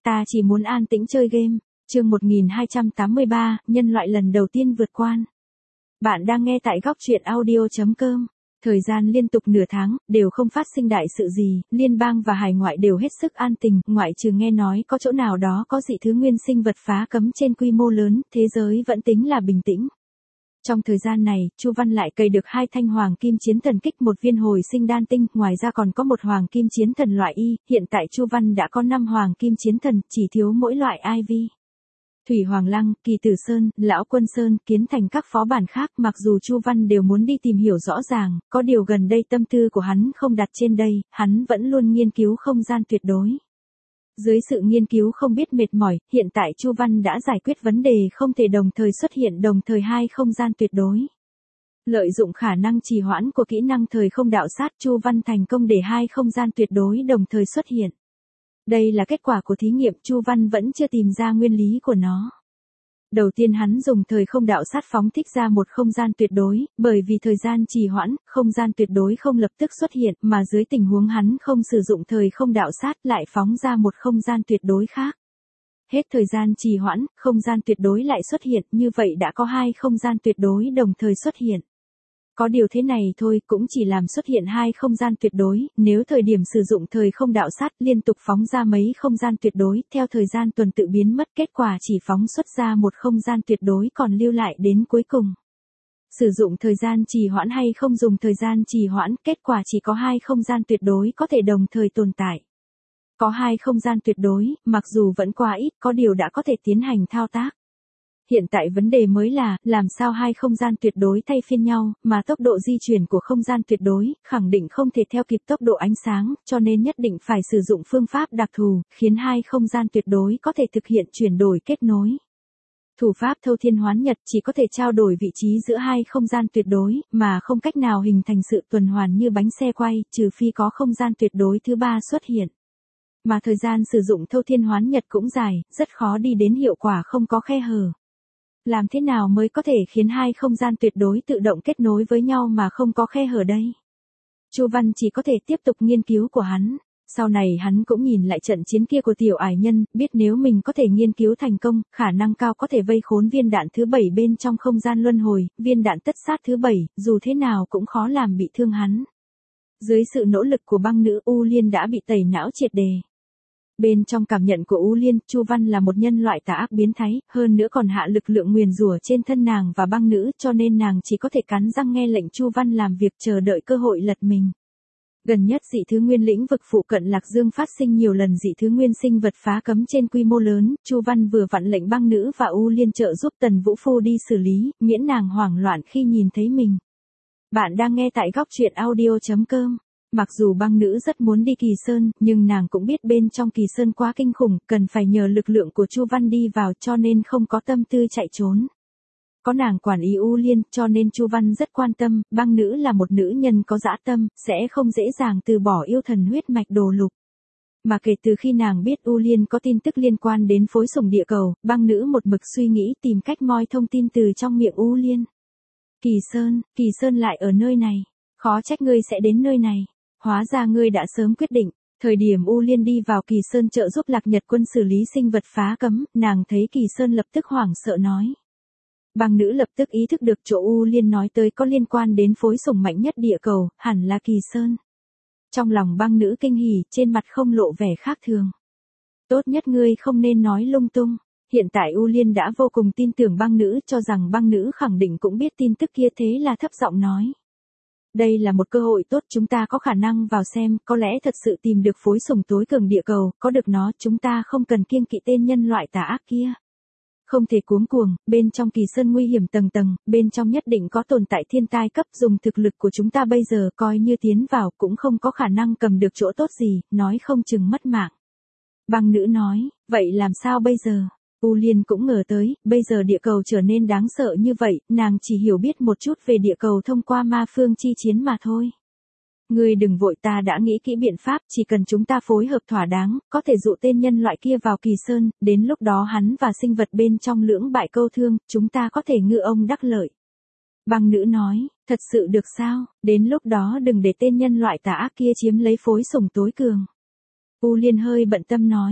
Ta chỉ muốn an tĩnh chơi game. Chương 1283, nhân loại lần đầu tiên vượt quan. Bạn đang nghe tại góc truyện audio.com. Thời gian liên tục nửa tháng, đều không phát sinh đại sự gì, liên bang và hải ngoại đều hết sức an tình, ngoại trừ nghe nói có chỗ nào đó có dị thứ nguyên sinh vật phá cấm trên quy mô lớn, thế giới vẫn tính là bình tĩnh. Trong thời gian này, Chu Văn lại cày được 2 thanh hoàng kim chiến thần kích, 1 viên hồi sinh đan tinh, ngoài ra còn có 1 hoàng kim chiến thần loại Y, hiện tại Chu Văn đã có 5 hoàng kim chiến thần, chỉ thiếu mỗi loại IV. Thủy Hoàng Lăng, Kỳ Tử Sơn, Lão Quân Sơn, Kiến Thành các phó bản khác, mặc dù Chu Văn đều muốn đi tìm hiểu rõ ràng, có điều gần đây tâm tư của hắn không đặt trên đây, hắn vẫn luôn nghiên cứu không gian tuyệt đối. Dưới sự nghiên cứu không biết mệt mỏi, hiện tại Chu Văn đã giải quyết vấn đề không thể đồng thời xuất hiện đồng thời 2 không gian tuyệt đối. Lợi dụng khả năng trì hoãn của kỹ năng thời không đạo sát, Chu Văn thành công để 2 không gian tuyệt đối đồng thời xuất hiện. Đây là kết quả của thí nghiệm, Chu Văn vẫn chưa tìm ra nguyên lý của nó. Đầu tiên hắn dùng thời không đạo sát phóng thích ra một không gian tuyệt đối, bởi vì thời gian trì hoãn, không gian tuyệt đối không lập tức xuất hiện, mà dưới tình huống hắn không sử dụng thời không đạo sát lại phóng ra một không gian tuyệt đối khác. Hết thời gian trì hoãn, không gian tuyệt đối lại xuất hiện, như vậy đã có 2 không gian tuyệt đối đồng thời xuất hiện. Có điều thế này thôi, cũng chỉ làm xuất hiện 2 không gian tuyệt đối, nếu thời điểm sử dụng thời không đạo sát liên tục phóng ra mấy không gian tuyệt đối, theo thời gian tuần tự biến mất, kết quả chỉ phóng xuất ra một không gian tuyệt đối còn lưu lại đến cuối cùng. Sử dụng thời gian trì hoãn hay không dùng thời gian trì hoãn, kết quả chỉ có 2 không gian tuyệt đối có thể đồng thời tồn tại. Có 2 không gian tuyệt đối, mặc dù vẫn quá ít, có điều đã có thể tiến hành thao tác. Hiện tại vấn đề mới là, làm sao 2 không gian tuyệt đối thay phiên nhau, mà tốc độ di chuyển của không gian tuyệt đối, khẳng định không thể theo kịp tốc độ ánh sáng, cho nên nhất định phải sử dụng phương pháp đặc thù, khiến 2 không gian tuyệt đối có thể thực hiện chuyển đổi kết nối. Thủ pháp thâu thiên hoán nhật chỉ có thể trao đổi vị trí giữa 2 không gian tuyệt đối, mà không cách nào hình thành sự tuần hoàn như bánh xe quay, trừ phi có không gian tuyệt đối thứ 3 xuất hiện. Mà thời gian sử dụng thâu thiên hoán nhật cũng dài, rất khó đi đến hiệu quả không có khe hở. Làm thế nào mới có thể khiến 2 không gian tuyệt đối tự động kết nối với nhau mà không có khe hở đây? Chu Văn chỉ có thể tiếp tục nghiên cứu của hắn. Sau này hắn cũng nhìn lại trận chiến kia của tiểu ải nhân, biết nếu mình có thể nghiên cứu thành công, khả năng cao có thể vây khốn viên đạn thứ 7 bên trong không gian luân hồi, viên đạn tất sát thứ 7, dù thế nào cũng khó làm bị thương hắn. Dưới sự nỗ lực của băng nữ, U Liên đã bị tẩy não triệt đề. Bên trong cảm nhận của U Liên, Chu Văn là một nhân loại tà ác biến thái, hơn nữa còn hạ lực lượng nguyền rủa trên thân nàng và băng nữ, cho nên nàng chỉ có thể cắn răng nghe lệnh Chu Văn làm việc, chờ đợi cơ hội lật mình. Gần nhất dị thứ nguyên lĩnh vực phụ cận Lạc Dương phát sinh nhiều lần dị thứ nguyên sinh vật phá cấm trên quy mô lớn, Chu Văn vừa vặn lệnh băng nữ và U Liên trợ giúp Tần Vũ Phu đi xử lý, miễn nàng hoảng loạn khi nhìn thấy mình. Bạn đang nghe tại góc truyện audio.com. Mặc dù băng nữ rất muốn đi Kỳ Sơn, nhưng nàng cũng biết bên trong Kỳ Sơn quá kinh khủng, cần phải nhờ lực lượng của Chu Văn đi vào, cho nên không có tâm tư chạy trốn. Có nàng quản ý U Liên, cho nên Chu Văn rất quan tâm, băng nữ là một nữ nhân có dã tâm, sẽ không dễ dàng từ bỏ yêu thần huyết mạch đồ lục. Mà kể từ khi nàng biết U Liên có tin tức liên quan đến phối sủng địa cầu, băng nữ một mực suy nghĩ tìm cách moi thông tin từ trong miệng U Liên. Kỳ Sơn lại ở nơi này, khó trách ngươi sẽ đến nơi này. Hóa ra ngươi đã sớm quyết định. Thời điểm U Liên đi vào Kỳ Sơn trợ giúp Lạc Nhật Quân xử lý sinh vật phá cấm, nàng thấy Kỳ Sơn lập tức hoảng sợ nói. Băng nữ lập tức ý thức được chỗ U Liên nói tới có liên quan đến phối sủng mạnh nhất địa cầu, hẳn là Kỳ Sơn. Trong lòng băng nữ kinh hỉ, trên mặt không lộ vẻ khác thường. Tốt nhất ngươi không nên nói lung tung. Hiện tại U Liên đã vô cùng tin tưởng băng nữ, cho rằng băng nữ khẳng định cũng biết tin tức kia, thế là thấp giọng nói. Đây là một cơ hội tốt, chúng ta có khả năng vào xem, có lẽ thật sự tìm được phối sủng tối cường địa cầu, có được nó, chúng ta không cần kiêng kỵ tên nhân loại tà ác kia. Không thể cuống cuồng, bên trong Kỳ Sơn nguy hiểm tầng tầng, bên trong nhất định có tồn tại thiên tai cấp, dùng thực lực của chúng ta bây giờ coi như tiến vào cũng không có khả năng cầm được chỗ tốt gì, nói không chừng mất mạng. Băng nữ nói, vậy làm sao bây giờ? U Liên cũng ngờ tới, bây giờ địa cầu trở nên đáng sợ như vậy, nàng chỉ hiểu biết một chút về địa cầu thông qua ma phương chi chiến mà thôi. Ngươi đừng vội, ta đã nghĩ kỹ biện pháp, chỉ cần chúng ta phối hợp thỏa đáng, có thể dụ tên nhân loại kia vào Kỳ Sơn, đến lúc đó hắn và sinh vật bên trong lưỡng bại câu thương, chúng ta có thể ngư ông đắc lợi. Băng nữ nói, thật sự được sao, đến lúc đó đừng để tên nhân loại tà ác kia chiếm lấy phối sủng tối cường. U Liên hơi bận tâm nói,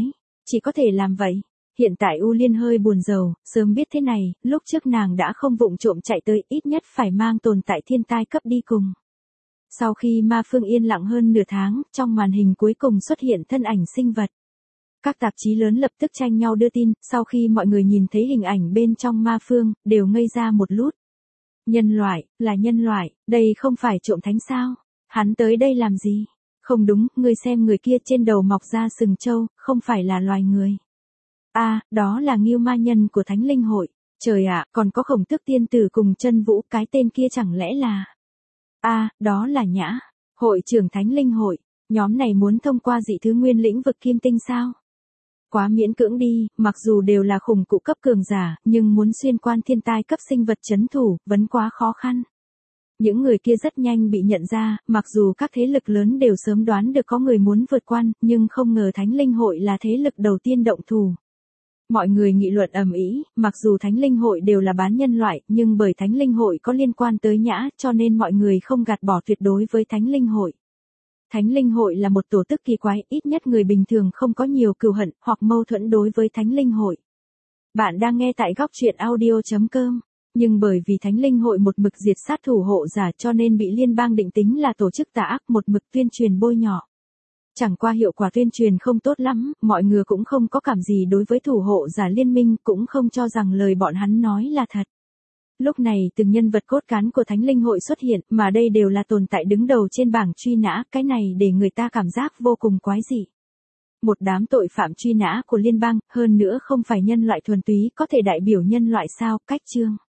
chỉ có thể làm vậy. Hiện tại U Liên hơi buồn rầu, sớm biết thế này, lúc trước nàng đã không vụng trộm chạy tới, ít nhất phải mang tồn tại thiên tai cấp đi cùng. Sau khi Ma Phương yên lặng hơn nửa tháng, trong màn hình cuối cùng xuất hiện thân ảnh sinh vật. Các tạp chí lớn lập tức tranh nhau đưa tin, sau khi mọi người nhìn thấy hình ảnh bên trong Ma Phương, đều ngây ra một lút. Nhân loại, là nhân loại, đây không phải trộm thánh sao? Hắn tới đây làm gì? Không đúng, ngươi xem người kia trên đầu mọc ra sừng trâu, không phải là loài người. Đó là Ngưu Ma Nhân của Thánh Linh Hội. Trời ạ, còn có Khổng Tước Tiên Tử cùng Chân Vũ, cái tên kia chẳng lẽ là... đó là Nhã, hội trưởng Thánh Linh Hội. Nhóm này muốn thông qua dị thứ nguyên lĩnh vực kim tinh sao? Quá miễn cưỡng đi, mặc dù đều là khủng cụ cấp cường giả, nhưng muốn xuyên quan thiên tai cấp sinh vật trấn thủ, vẫn quá khó khăn. Những người kia rất nhanh bị nhận ra, mặc dù các thế lực lớn đều sớm đoán được có người muốn vượt quan, nhưng không ngờ Thánh Linh Hội là thế lực đầu tiên động thủ. Mọi người nghị luận ầm ĩ, mặc dù Thánh Linh Hội đều là bán nhân loại, nhưng bởi Thánh Linh Hội có liên quan tới Nhã, cho nên mọi người không gạt bỏ tuyệt đối với Thánh Linh Hội. Thánh Linh Hội là một tổ chức kỳ quái, ít nhất người bình thường không có nhiều cừu hận hoặc mâu thuẫn đối với Thánh Linh Hội. Bạn đang nghe tại góc truyện audio.com. Nhưng bởi vì Thánh Linh Hội một mực diệt sát thủ hộ giả cho nên bị liên bang định tính là tổ chức tà ác, một mực tuyên truyền bôi nhọ. Chẳng qua hiệu quả tuyên truyền không tốt lắm, mọi người cũng không có cảm gì đối với thủ hộ giả liên minh, cũng không cho rằng lời bọn hắn nói là thật. Lúc này từng nhân vật cốt cán của Thánh Linh Hội xuất hiện, mà đây đều là tồn tại đứng đầu trên bảng truy nã, cái này để người ta cảm giác vô cùng quái dị. Một đám tội phạm truy nã của liên bang, hơn nữa không phải nhân loại thuần túy, có thể đại biểu nhân loại sao? Cách chương.